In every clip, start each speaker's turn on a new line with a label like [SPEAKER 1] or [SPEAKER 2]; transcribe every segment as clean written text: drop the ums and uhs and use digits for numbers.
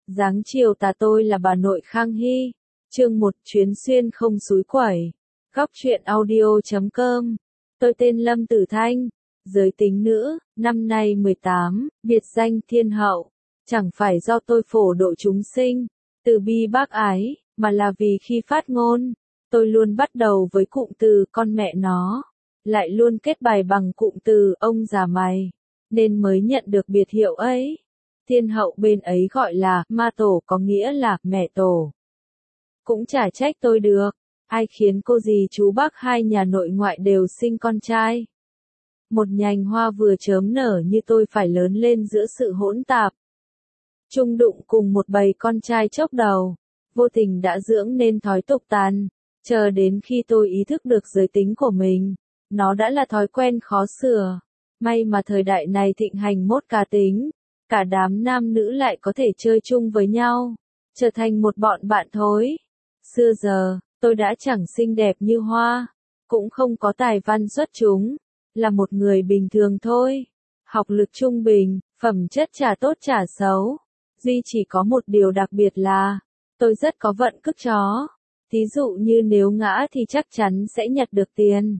[SPEAKER 1] Dáng chiều tà tôi là bà nội Khang Hy. Chương 1 chuyến xuyên không xúi quẩy. Góc truyện audio.com. Tôi tên Lâm Tử Thanh. Giới tính nữ, năm nay 18, biệt danh thiên hậu. Chẳng phải do tôi phổ độ chúng sinh, từ bi bác ái, mà là vì khi phát ngôn, tôi luôn bắt đầu với cụm từ con mẹ nó, lại luôn kết bài bằng cụm từ ông già mày, nên mới nhận được biệt hiệu ấy. Thiên hậu bên ấy gọi là ma tổ, có nghĩa là mẹ tổ. Cũng chả trách tôi được, ai khiến cô dì chú bác hai nhà nội ngoại đều sinh con trai. Một nhành hoa vừa chớm nở như tôi phải lớn lên giữa sự hỗn tạp chung đụng cùng một bầy con trai chốc đầu, vô tình đã dưỡng nên thói tục tàn, chờ đến khi tôi ý thức được giới tính của mình, nó đã là thói quen khó sửa. May mà thời đại này thịnh hành mốt cá tính, cả đám nam nữ lại có thể chơi chung với nhau, trở thành một bọn bạn thối. Xưa giờ, tôi đã chẳng xinh đẹp như hoa, cũng không có tài văn xuất chúng, là một người bình thường thôi. Học lực trung bình, phẩm chất chả tốt chả xấu. Duy chỉ có một điều đặc biệt là, tôi rất có vận cứt chó. Thí dụ như nếu ngã thì chắc chắn sẽ nhặt được tiền.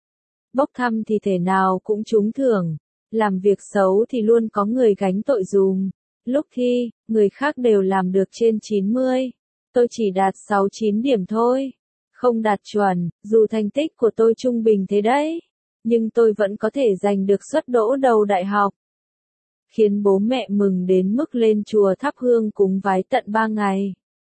[SPEAKER 1] Bốc thăm thì thể nào cũng trúng thưởng. Làm việc xấu thì luôn có người gánh tội dùm. Lúc thi, người khác đều làm được trên 90. Tôi chỉ đạt 6-9 điểm thôi. Không đạt chuẩn, dù thành tích của tôi trung bình thế đấy. Nhưng tôi vẫn có thể giành được suất đỗ đầu đại học. Khiến bố mẹ mừng đến mức lên chùa thắp hương cúng vái tận 3 ngày.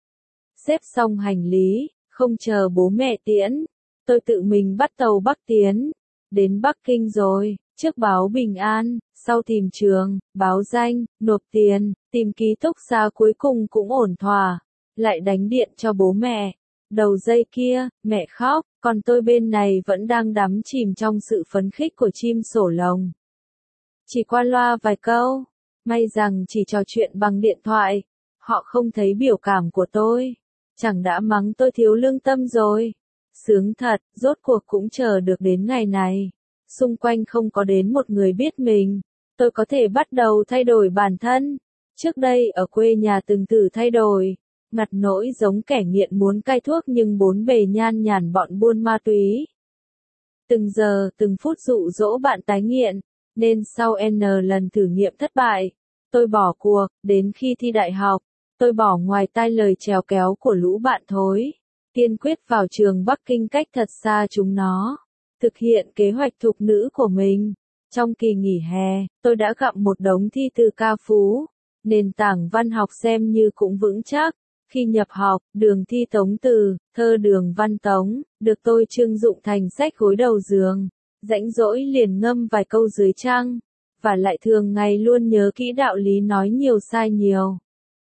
[SPEAKER 1] Xếp xong hành lý, không chờ bố mẹ tiễn, tôi tự mình bắt tàu Bắc tiến. Đến Bắc Kinh rồi, trước báo bình an, sau tìm trường, báo danh, nộp tiền, tìm ký túc xá cuối cùng cũng ổn thỏa, lại đánh điện cho bố mẹ. Đầu dây kia, mẹ khóc, còn tôi bên này vẫn đang đắm chìm trong sự phấn khích của chim sổ lồng. Chỉ qua loa vài câu, may rằng chỉ trò chuyện bằng điện thoại, họ không thấy biểu cảm của tôi, chẳng đã mắng tôi thiếu lương tâm rồi. Sướng thật, rốt cuộc cũng chờ được đến ngày này. Xung quanh không có đến một người biết mình, tôi có thể bắt đầu thay đổi bản thân. Trước đây ở quê nhà từng thử thay đổi, ngặt nỗi giống kẻ nghiện muốn cai thuốc nhưng bốn bề nhan nhản bọn buôn ma túy. Từng giờ, từng phút dụ dỗ bạn tái nghiện, nên sau N lần thử nghiệm thất bại, tôi bỏ cuộc. Đến khi thi đại học, tôi bỏ ngoài tai lời trèo kéo của lũ bạn thối, kiên quyết vào trường Bắc Kinh cách thật xa chúng nó, thực hiện kế hoạch thục nữ của mình. Trong kỳ nghỉ hè, tôi đã gặm một đống thi từ ca phú, nền tảng văn học xem như cũng vững chắc. Khi nhập học, đường thi tống từ, thơ đường văn tống, được tôi trưng dụng thành sách gối đầu giường. Rãnh rỗi liền ngâm vài câu dưới trang, và lại thường ngày luôn nhớ kỹ đạo lý nói nhiều sai nhiều.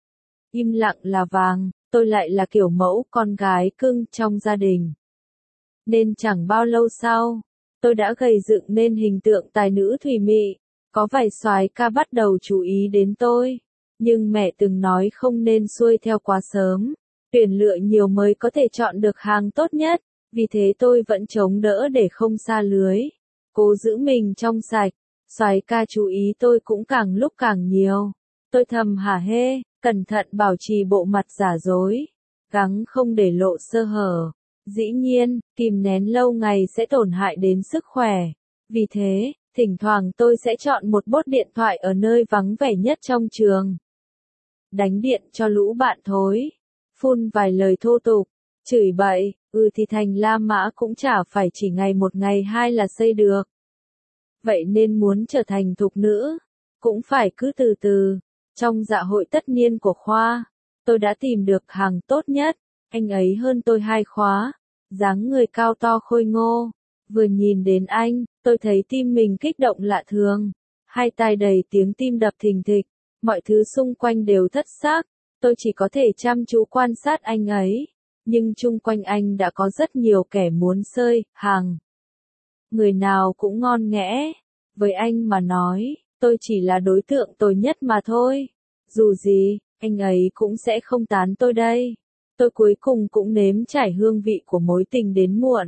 [SPEAKER 1] Im lặng là vàng, tôi lại là kiểu mẫu con gái cưng trong gia đình. Nên chẳng bao lâu sau, tôi đã gầy dựng nên hình tượng tài nữ thùy mị, có vài soái ca bắt đầu chú ý đến tôi. Nhưng mẹ từng nói không nên xuôi theo quá sớm, tuyển lựa nhiều mới có thể chọn được hàng tốt nhất, vì thế tôi vẫn chống đỡ để không sa lưới, cố giữ mình trong sạch. Soái ca chú ý tôi cũng càng lúc càng nhiều. Tôi thầm hả hê, cẩn thận bảo trì bộ mặt giả dối, gắng không để lộ sơ hở. Dĩ nhiên, kìm nén lâu ngày sẽ tổn hại đến sức khỏe. Vì thế, thỉnh thoảng tôi sẽ chọn một bốt điện thoại ở nơi vắng vẻ nhất trong trường. Đánh điện cho lũ bạn thối, phun vài lời thô tục, chửi bậy, thì thành La Mã cũng chả phải chỉ ngày một ngày hai là xây được. Vậy nên muốn trở thành thục nữ, cũng phải cứ từ từ. Trong dạ hội tất niên của khoa, tôi đã tìm được hàng tốt nhất, anh ấy hơn tôi 2 khóa, dáng người cao to khôi ngô. Vừa nhìn đến anh, tôi thấy tim mình kích động lạ thường, hai tai đầy tiếng tim đập thình thịch. Mọi thứ xung quanh đều thất xác, tôi chỉ có thể chăm chú quan sát anh ấy, nhưng chung quanh anh đã có rất nhiều kẻ muốn xơi, hàng. Người nào cũng ngon nghẽ, với anh mà nói, tôi chỉ là đối tượng tồi nhất mà thôi. Dù gì, anh ấy cũng sẽ không tán tôi đây. Tôi cuối cùng cũng nếm trải hương vị của mối tình đến muộn.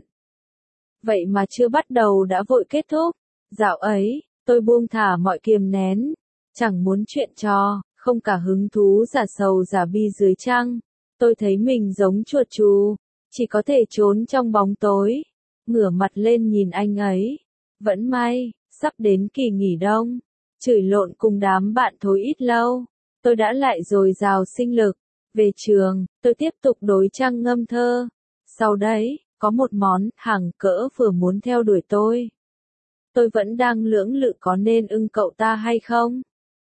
[SPEAKER 1] Vậy mà chưa bắt đầu đã vội kết thúc. Dạo ấy, tôi buông thả mọi kiềm nén. Chẳng muốn chuyện trò, không cả hứng thú giả sầu giả bi dưới trăng. Tôi thấy mình giống chuột chù, chỉ có thể trốn trong bóng tối, ngửa mặt lên nhìn anh ấy. Vẫn may, sắp đến kỳ nghỉ đông, chửi lộn cùng đám bạn thối ít lâu, tôi đã lại dồi dào sinh lực. Về trường, tôi tiếp tục đối trăng ngâm thơ. Sau đấy, có một món hàng cỡ vừa muốn theo đuổi tôi. Tôi vẫn đang lưỡng lự có nên ưng cậu ta hay không.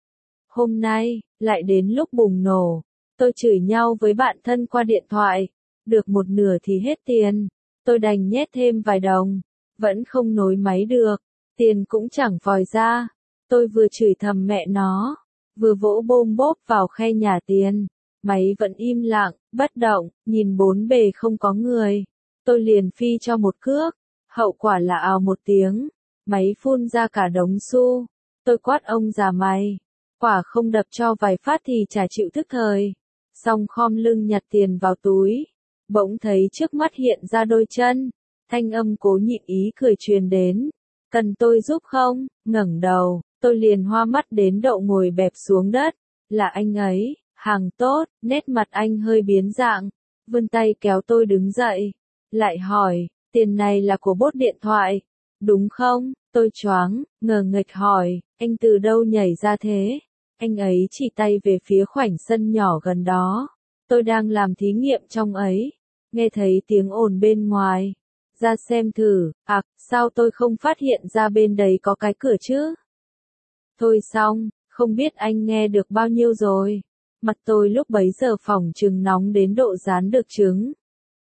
[SPEAKER 1] Hôm nay, lại đến lúc bùng nổ. Tôi chửi nhau với bạn thân qua điện thoại. Được một nửa thì hết tiền. Tôi đành nhét thêm vài đồng. Vẫn không nối máy được. Tiền cũng chẳng vòi ra. Tôi vừa chửi thầm mẹ nó, vừa vỗ bôm bốp vào khe nhà tiền. Máy vẫn im lặng, bất động, nhìn bốn bề không có người. Tôi liền phi cho một cước. Hậu quả là ào một tiếng. Máy phun ra cả đống xu. Tôi quát ông già mày. Quả không đập cho vài phát thì chả chịu thức thời. Xong khom lưng nhặt tiền vào túi. Bỗng thấy trước mắt hiện ra đôi chân. Thanh âm cố nhịn ý cười truyền đến. Cần tôi giúp không? Ngẩng đầu, tôi liền hoa mắt đến độ ngồi bẹp xuống đất. Là anh ấy, hàng tốt, nét mặt anh hơi biến dạng. Vươn tay kéo tôi đứng dậy. Lại hỏi, tiền này là của bốt điện thoại. Đúng không? Tôi choáng, ngờ nghệch hỏi, anh từ đâu nhảy ra thế? Anh ấy chỉ tay về phía khoảnh sân nhỏ gần đó. Tôi đang làm thí nghiệm trong ấy. Nghe thấy tiếng ồn bên ngoài. Ra xem thử, sao tôi không phát hiện ra bên đấy có cái cửa chứ? Thôi xong, không biết anh nghe được bao nhiêu rồi. Mặt tôi lúc bấy giờ phỏng chừng nóng đến độ rán được trứng.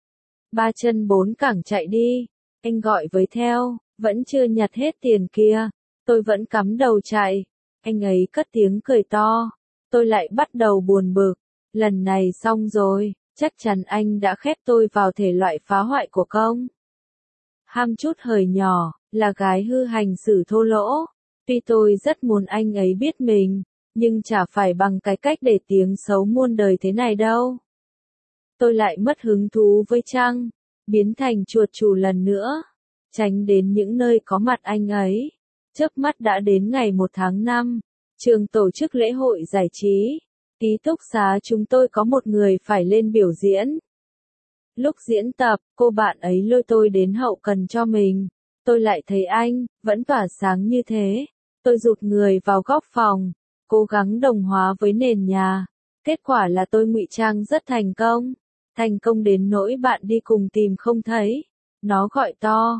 [SPEAKER 1] Ba chân bốn cẳng chạy đi. Anh gọi với theo, vẫn chưa nhặt hết tiền kia. Tôi vẫn cắm đầu chạy. Anh ấy cất tiếng cười to. Tôi lại bắt đầu buồn bực. Lần này xong rồi, chắc chắn anh đã khép tôi vào thể loại phá hoại của công. Ham chút hời nhỏ, là gái hư hành xử thô lỗ. Tuy tôi rất muốn anh ấy biết mình, nhưng chả phải bằng cái cách để tiếng xấu muôn đời thế này đâu. Tôi lại mất hứng thú với trăng, biến thành chuột chù lần nữa, tránh đến những nơi có mặt anh ấy. Chớp mắt đã đến ngày 1 tháng 5, trường tổ chức lễ hội giải trí. Ký túc xá chúng tôi có một người phải lên biểu diễn. Lúc diễn tập, cô bạn ấy lôi tôi đến hậu cần cho mình. Tôi lại thấy anh, vẫn tỏa sáng như thế. Tôi rụt người vào góc phòng, cố gắng đồng hóa với nền nhà. Kết quả là tôi ngụy trang rất thành công. Thành công đến nỗi bạn đi cùng tìm không thấy. Nó gọi to,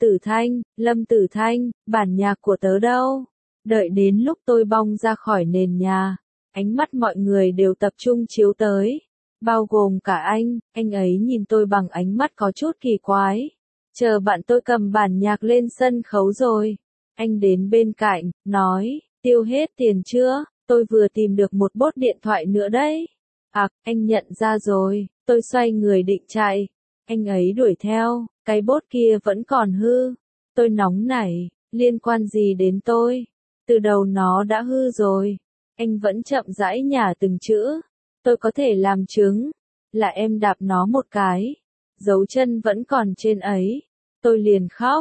[SPEAKER 1] Lâm Tử Thanh, bản nhạc của tớ đâu? Đợi đến lúc tôi bong ra khỏi nền nhà, ánh mắt mọi người đều tập trung chiếu tới. Bao gồm cả anh ấy nhìn tôi bằng ánh mắt có chút kỳ quái. Chờ bạn tôi cầm bản nhạc lên sân khấu rồi. Anh đến bên cạnh, nói, tiêu hết tiền chưa? Tôi vừa tìm được một bốt điện thoại nữa đấy. Anh nhận ra rồi, tôi xoay người định chạy. Anh ấy đuổi theo, cái bốt kia vẫn còn hư. Tôi nóng nảy, liên quan gì đến tôi? Từ đầu nó đã hư rồi. Anh vẫn chậm rãi nhả từng chữ. Tôi có thể làm chứng, là em đạp nó một cái. Dấu chân vẫn còn trên ấy. Tôi liền khóc,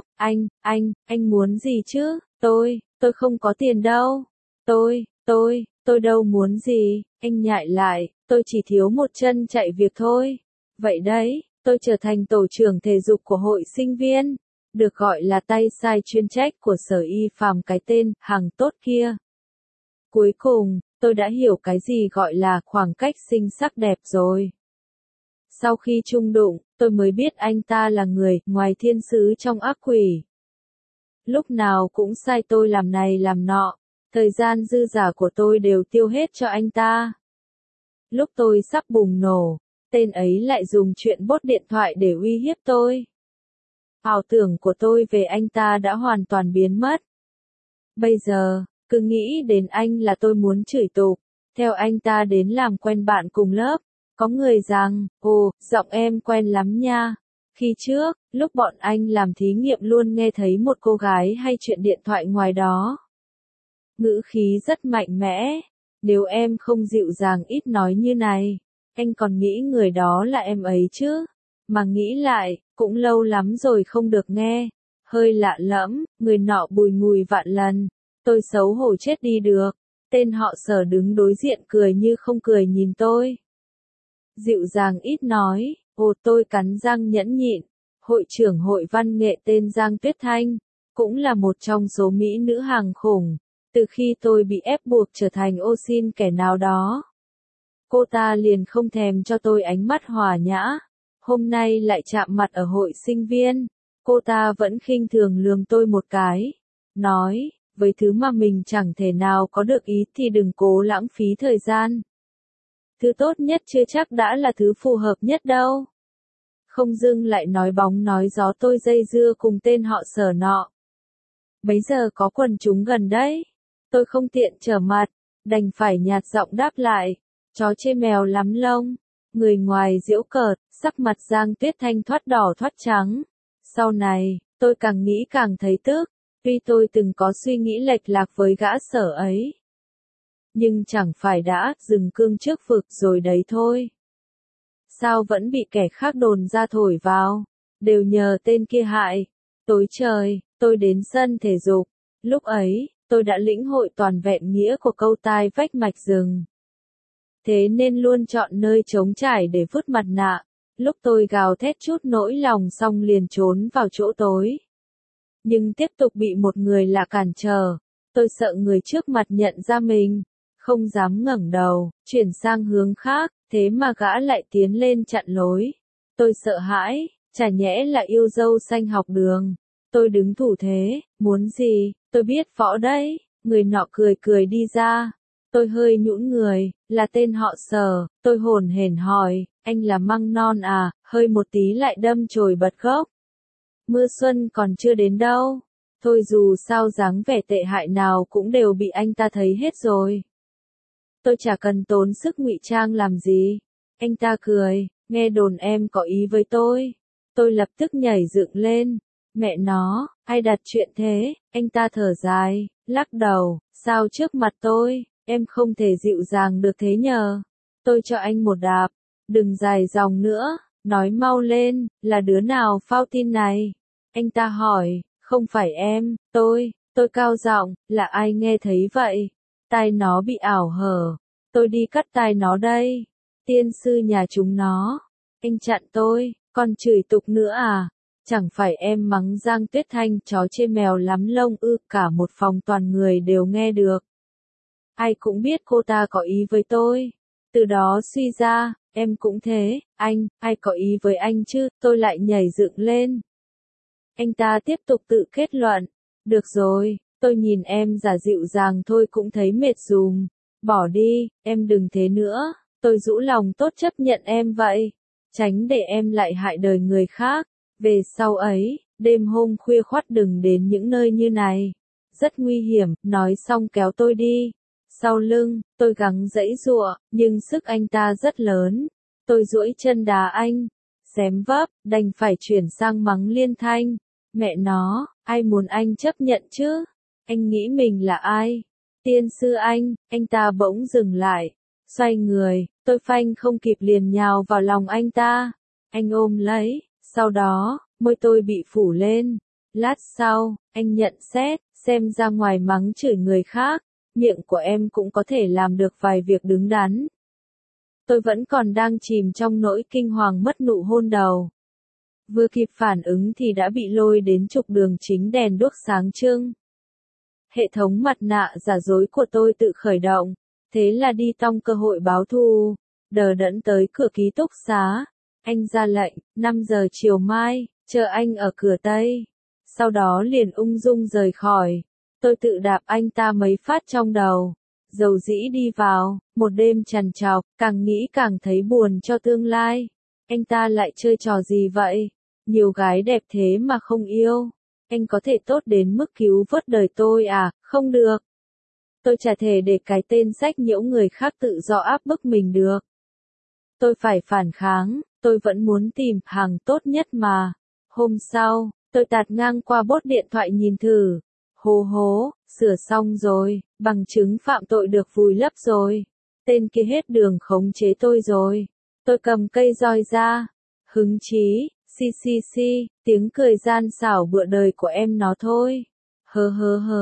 [SPEAKER 1] anh muốn gì chứ? Tôi không có tiền đâu. Tôi đâu muốn gì, anh nhại lại, tôi chỉ thiếu một chân chạy việc thôi. Vậy đấy, tôi trở thành tổ trưởng thể dục của hội sinh viên, được gọi là tay sai chuyên trách của sở y phàm cái tên, hàng tốt kia. Cuối cùng, tôi đã hiểu cái gì gọi là khoảng cách sinh sắc đẹp rồi. Sau khi chung đụng, tôi mới biết anh ta là người ngoài thiên sứ trong ác quỷ. Lúc nào cũng sai tôi làm này làm nọ, thời gian dư giả của tôi đều tiêu hết cho anh ta. Lúc tôi sắp bùng nổ, tên ấy lại dùng chuyện bốt điện thoại để uy hiếp tôi. Ảo tưởng của tôi về anh ta đã hoàn toàn biến mất. Bây giờ, cứ nghĩ đến anh là tôi muốn chửi tục, theo anh ta đến làm quen bạn cùng lớp. Có người rằng, giọng em quen lắm nha. Khi trước, lúc bọn anh làm thí nghiệm luôn nghe thấy một cô gái hay chuyện điện thoại ngoài đó. Ngữ khí rất mạnh mẽ. Nếu em không dịu dàng ít nói như này, anh còn nghĩ người đó là em ấy chứ. Mà nghĩ lại, cũng lâu lắm rồi không được nghe. Hơi lạ lẫm, người nọ bùi ngùi vạn lần. Tôi xấu hổ chết đi được. Tên họ Sở đứng đối diện cười như không cười nhìn tôi. Dịu dàng ít nói, tôi cắn răng nhẫn nhịn. Hội trưởng hội văn nghệ tên Giang Tuyết Thanh, cũng là một trong số mỹ nữ hàng khủng, từ khi tôi bị ép buộc trở thành ô sin kẻ nào đó. Cô ta liền không thèm cho tôi ánh mắt hòa nhã, hôm nay lại chạm mặt ở hội sinh viên, cô ta vẫn khinh thường lườm tôi một cái, nói, với thứ mà mình chẳng thể nào có được ý thì đừng cố lãng phí thời gian. Thứ tốt nhất chưa chắc đã là thứ phù hợp nhất đâu. Không dưng lại nói bóng nói gió tôi dây dưa cùng tên họ Sở nọ. Bấy giờ có quần chúng gần đấy. Tôi không tiện trở mặt, đành phải nhạt giọng đáp lại. Chó chê mèo lắm lông. Người ngoài giễu cợt, sắc mặt Giang Tuyết Thanh thoát đỏ thoát trắng. Sau này, tôi càng nghĩ càng thấy tức. Tuy tôi từng có suy nghĩ lệch lạc với gã Sở ấy. Nhưng chẳng phải đã dừng cương trước vực rồi đấy thôi. Sao vẫn bị kẻ khác đồn ra thổi vào, đều nhờ tên kia hại. Tối trời, tôi đến sân thể dục, lúc ấy, tôi đã lĩnh hội toàn vẹn nghĩa của câu tai vách mạch rừng. Thế nên luôn chọn nơi trống trải để vứt mặt nạ, lúc tôi gào thét chút nỗi lòng xong liền trốn vào chỗ tối. Nhưng tiếp tục bị một người lạ cản trở, tôi sợ người trước mặt nhận ra mình, không dám ngẩng đầu, chuyển sang hướng khác. Thế mà gã lại tiến lên chặn lối. Tôi sợ hãi, chả nhẽ là yêu dâu xanh học đường. Tôi đứng thủ thế, muốn gì, tôi biết võ đấy. Người nọ cười cười đi ra. Tôi hơi nhũn người, là tên họ Sở. Tôi hồn hển hỏi, anh là Măng Non à, hơi một tí lại đâm chồi bật gốc. Mưa xuân còn chưa đến đâu. Thôi dù sao dáng vẻ tệ hại nào cũng đều bị anh ta thấy hết rồi. Tôi chả cần tốn sức ngụy trang làm gì. Anh ta cười, nghe đồn em có ý với tôi. Tôi lập tức nhảy dựng lên. Mẹ nó, ai đặt chuyện thế? Anh ta thở dài, lắc đầu, sao trước mặt tôi, em không thể dịu dàng được thế nhờ. Tôi cho anh một đạp, đừng dài dòng nữa, nói mau lên, là đứa nào phao tin này? Anh ta hỏi, không phải em, tôi cao giọng, là ai nghe thấy vậy? Tai nó bị ảo hở, tôi đi cắt tai nó đây. Tiên sư nhà chúng nó. Anh chặn tôi, còn chửi tục nữa à? Chẳng phải em mắng Giang Tuyết Thanh chó chê mèo lắm lông ư, cả một phòng toàn người đều nghe được. Ai cũng biết cô ta có ý với tôi. Từ đó suy ra, em cũng thế, ai có ý với anh chứ, tôi lại nhảy dựng lên. Anh ta tiếp tục tự kết luận, được rồi, tôi nhìn em giả dịu dàng thôi cũng thấy mệt dùm. Bỏ đi, em đừng thế nữa, tôi rũ lòng tốt chấp nhận em vậy. Tránh để em lại hại đời người khác. Về sau ấy, đêm hôm khuya khoắt đừng đến những nơi như này. Rất nguy hiểm, nói xong kéo tôi đi. Sau lưng, tôi gắng giãy giụa, nhưng sức anh ta rất lớn. Tôi duỗi chân đá anh, xém vấp, đành phải chuyển sang mắng liên thanh. Mẹ nó, ai muốn anh chấp nhận chứ? Anh nghĩ mình là ai? Tiên sư anh ta bỗng dừng lại, xoay người, tôi phanh không kịp liền nhào vào lòng anh ta. Anh ôm lấy, sau đó, môi tôi bị phủ lên. Lát sau, anh nhận xét, xem ra ngoài mắng chửi người khác, miệng của em cũng có thể làm được vài việc đứng đắn. Tôi vẫn còn đang chìm trong nỗi kinh hoàng mất nụ hôn đầu. Vừa kịp phản ứng thì đã bị lôi đến trục đường chính đèn đuốc sáng trưng. Hệ thống mặt nạ giả dối của tôi tự khởi động, thế là đi tong cơ hội báo thù, đờ đẫn tới cửa ký túc xá. Anh ra lệnh, 5 giờ chiều mai, chờ anh ở cửa Tây. Sau đó liền ung dung rời khỏi. Tôi tự đạp anh ta mấy phát trong đầu. Dầu dĩ đi vào, một đêm trằn trọc, càng nghĩ càng thấy buồn cho tương lai. Anh ta lại chơi trò gì vậy? Nhiều gái đẹp thế mà không yêu. Anh có thể tốt đến mức cứu vớt đời tôi à? Không được. Tôi chả thể để cái tên sách nhiễu người khác tự do áp bức mình được. Tôi phải phản kháng, tôi vẫn muốn tìm hàng tốt nhất mà. Hôm sau, tôi tạt ngang qua bốt điện thoại nhìn thử. Hô hố, sửa xong rồi, bằng chứng phạm tội được vùi lấp rồi. Tên kia hết đường khống chế tôi rồi. Tôi cầm cây roi ra. Hứng chí, tiếng cười gian xảo bựa đời của em nó thôi. Hớ,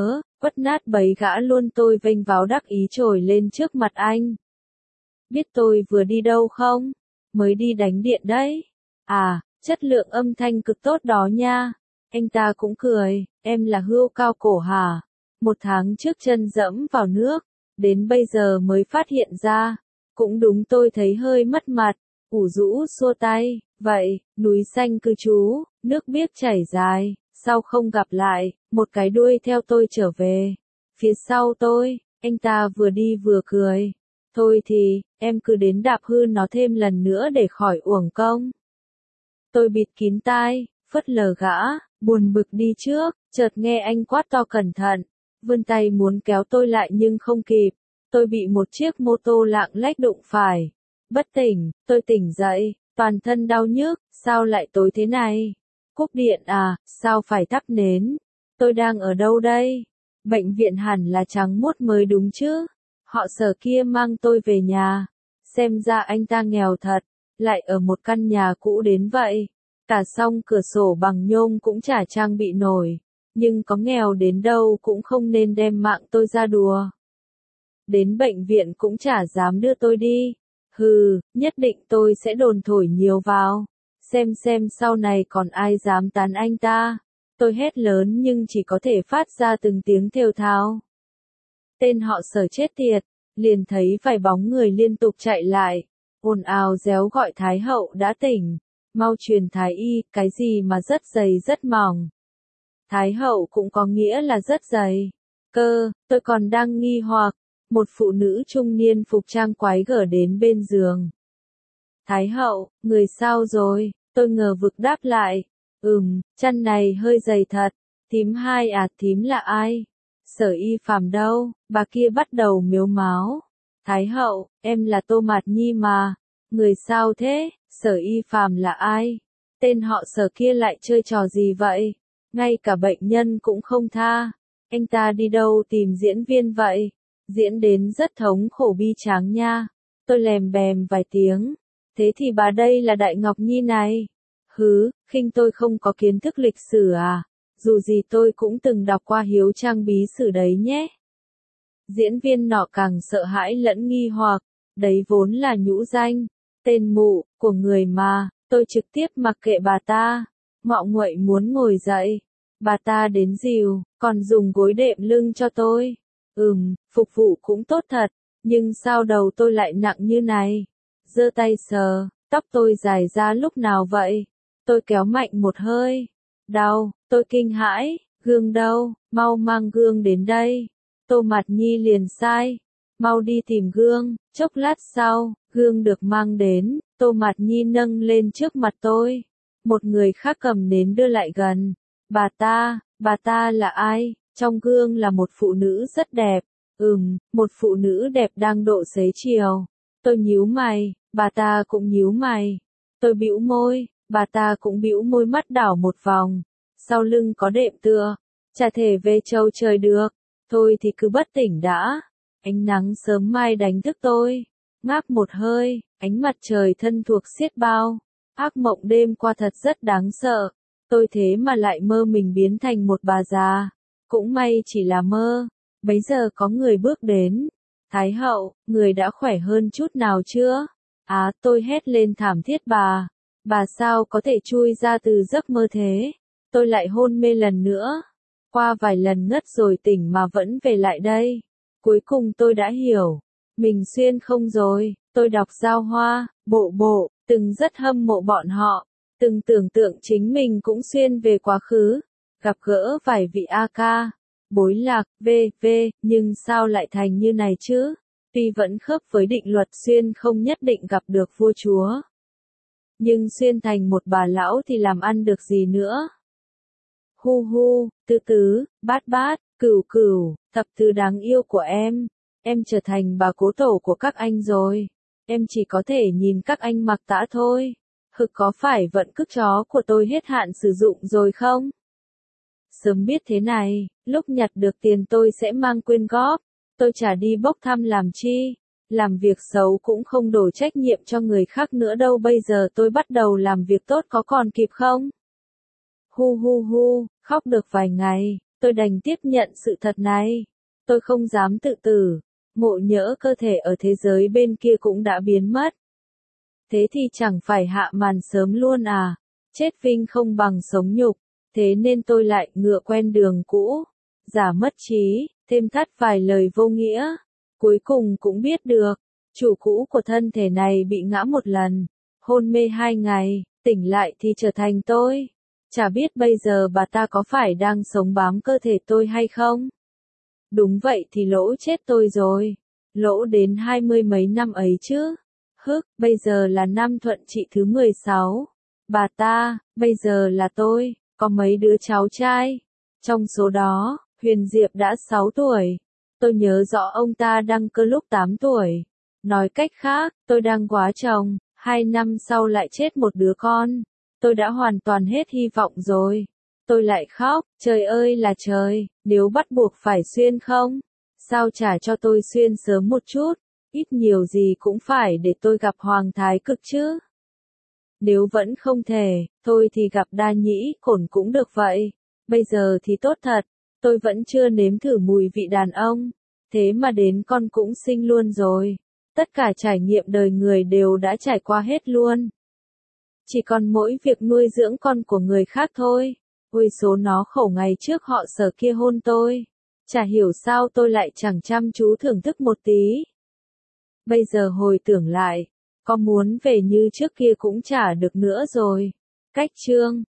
[SPEAKER 1] quất nát bấy gã luôn, tôi vênh váo đắc ý trồi lên trước mặt anh. Biết tôi vừa đi đâu không? Mới đi đánh điện đấy. À, chất lượng âm thanh cực tốt đó nha. Anh ta cũng cười, em là hươu cao cổ hả? 1 tháng trước chân dẫm vào nước, đến bây giờ mới phát hiện ra. Cũng đúng, tôi thấy hơi mất mặt, ủ rũ xua tay, vậy, núi xanh cư trú, nước biếc chảy dài, sao không gặp lại, một cái đuôi theo tôi trở về. Phía sau tôi, anh ta vừa đi vừa cười. Thôi thì, em cứ đến đạp hư nó thêm lần nữa để khỏi uổng công. Tôi bịt kín tai, phớt lờ gã, buồn bực đi trước, chợt nghe anh quát to cẩn thận, vươn tay muốn kéo tôi lại nhưng không kịp. Tôi bị một chiếc mô tô lạng lách đụng phải. Bất tỉnh, tôi tỉnh dậy, toàn thân đau nhức, sao lại tối thế này? Cúp điện à, sao phải tắt nến? Tôi đang ở đâu đây? Bệnh viện hẳn là trắng muốt mới đúng chứ? Họ Sở kia mang tôi về nhà. Xem ra anh ta nghèo thật, lại ở một căn nhà cũ đến vậy. Cả song cửa sổ bằng nhôm cũng chả trang bị nổi. Nhưng có nghèo đến đâu cũng không nên đem mạng tôi ra đùa. Đến bệnh viện cũng chả dám đưa tôi đi. Hừ, nhất định tôi sẽ đồn thổi nhiều vào. Xem sau này còn ai dám tán anh ta. Tôi hét lớn nhưng chỉ có thể phát ra từng tiếng thều thào. Tên họ Sở chết tiệt, liền thấy vài bóng người liên tục chạy lại. Ồn ào réo gọi Thái hậu đã tỉnh. Mau truyền Thái y, cái gì mà rất dày rất mỏng. Thái hậu cũng có nghĩa là rất dày. Tôi còn đang nghi hoặc. Một phụ nữ trung niên phục trang quái gở đến bên giường. Thái hậu, người sao rồi? Tôi ngờ vực đáp lại. Chăn này hơi dày thật. Thím hai à, thím là ai? Sở Y Phàm đâu? Bà kia bắt đầu mếu máo. Thái hậu, em là Tô Mạt Nhi mà. Người sao thế? Sở Y Phàm là ai? Tên họ Sở kia lại chơi trò gì vậy? Ngay cả bệnh nhân cũng không tha. Anh ta đi đâu tìm diễn viên vậy? Diễn đến rất thống khổ bi tráng nha. Tôi lèm bèm vài tiếng. Thế thì bà đây là Đại Ngọc Nhi này. Hứ, khinh tôi không có kiến thức lịch sử à? Dù gì tôi cũng từng đọc qua Hiếu Trang Bí Sử đấy nhé. Diễn viên nọ càng sợ hãi lẫn nghi hoặc. Đấy vốn là nhũ danh. Tên mụ, của người mà. Tôi trực tiếp mặc kệ bà ta. Ngọ nguậy muốn ngồi dậy. Bà ta đến dìu, còn dùng gối đệm lưng cho tôi. Phục vụ cũng tốt thật, nhưng sao đầu tôi lại nặng như này? Giơ tay sờ, tóc tôi dài ra lúc nào vậy? Tôi kéo mạnh một hơi. Đau, tôi kinh hãi, gương đâu, mau mang gương đến đây. Tô Mạt Nhi liền sai. Mau đi tìm gương, chốc lát sau, gương được mang đến, Tô Mạt Nhi nâng lên trước mặt tôi. Một người khác cầm nến đưa lại gần. Bà ta là ai? Trong gương là một phụ nữ rất đẹp. Một phụ nữ đẹp đang độ xế chiều. Tôi nhíu mày, bà ta cũng nhíu mày. Tôi bĩu môi, bà ta cũng bĩu môi, mắt đảo một vòng. Sau lưng có đệm tựa, chả thể về châu trời được. Thôi thì cứ bất tỉnh đã. Ánh nắng sớm mai đánh thức tôi. Ngáp một hơi, ánh mặt trời thân thuộc xiết bao. Ác mộng đêm qua thật rất đáng sợ. Tôi thế mà lại mơ mình biến thành một bà già. Cũng may chỉ là mơ. Bấy giờ có người bước đến. Thái hậu, người đã khỏe hơn chút nào chưa? Tôi hét lên thảm thiết bà. Bà sao có thể chui ra từ giấc mơ thế? Tôi lại hôn mê lần nữa. Qua vài lần ngất rồi tỉnh mà vẫn về lại đây. Cuối cùng tôi đã hiểu. Mình xuyên không rồi. Tôi đọc Giao Hoa, Bộ, từng rất hâm mộ bọn họ. Từng tưởng tượng chính mình cũng xuyên về quá khứ. Gặp gỡ vài vị A ca. Bối lạc, nhưng sao lại thành như này chứ? Tuy vẫn khớp với định luật xuyên không nhất định gặp được vua chúa. Nhưng xuyên thành một bà lão thì làm ăn được gì nữa? Hu, tứ, bát, cửu, thập tứ đáng yêu của em. Em trở thành bà cố tổ của các anh rồi. Em chỉ có thể nhìn các anh mặc tã thôi. Có phải vận cước chó của tôi hết hạn sử dụng rồi không? Sớm biết thế này, lúc nhặt được tiền tôi sẽ mang quyên góp. Tôi chả đi bốc thăm làm chi. Làm việc xấu cũng không đổ trách nhiệm cho người khác nữa đâu. Bây giờ tôi bắt đầu làm việc tốt có còn kịp không? Hu, khóc được vài ngày, tôi đành tiếp nhận sự thật này. Tôi không dám tự tử, ngộ nhỡ cơ thể ở thế giới bên kia cũng đã biến mất. Thế thì chẳng phải hạ màn sớm luôn à, chết vinh không bằng sống nhục, thế nên tôi lại ngựa quen đường cũ, giả mất trí, thêm thắt vài lời vô nghĩa. Cuối cùng cũng biết được, chủ cũ của thân thể này bị ngã một lần, hôn mê 2 ngày, tỉnh lại thì trở thành tôi. Chả biết bây giờ bà ta có phải đang sống bám cơ thể tôi hay không? Đúng vậy thì lỗ chết tôi rồi. Lỗ đến 20 mấy năm ấy chứ. Bây giờ là năm Thuận Trị thứ 16. Bà ta, bây giờ là tôi, có mấy đứa cháu trai. Trong số đó, Huyền Diệp đã 6 tuổi. Tôi nhớ rõ ông ta đăng cơ lúc 8 tuổi. Nói cách khác, tôi đang quá chồng, 2 năm sau lại chết một đứa con. Tôi đã hoàn toàn hết hy vọng rồi. Tôi lại khóc, trời ơi là trời, nếu bắt buộc phải xuyên không? Sao chả cho tôi xuyên sớm một chút, ít nhiều gì cũng phải để tôi gặp Hoàng Thái Cực chứ. Nếu vẫn không thể, thôi thì gặp Đa Nhĩ Cổn cũng được vậy. Bây giờ thì tốt thật, tôi vẫn chưa nếm thử mùi vị đàn ông, thế mà đến con cũng sinh luôn rồi. Tất cả trải nghiệm đời người đều đã trải qua hết luôn. Chỉ còn mỗi việc nuôi dưỡng con của người khác thôi. Ôi số nó khổ ngày trước họ Sở kia hôn tôi. Chả hiểu sao tôi lại chẳng chăm chú thưởng thức một tí. Bây giờ hồi tưởng lại, có muốn về như trước kia cũng chả được nữa rồi. Cách chương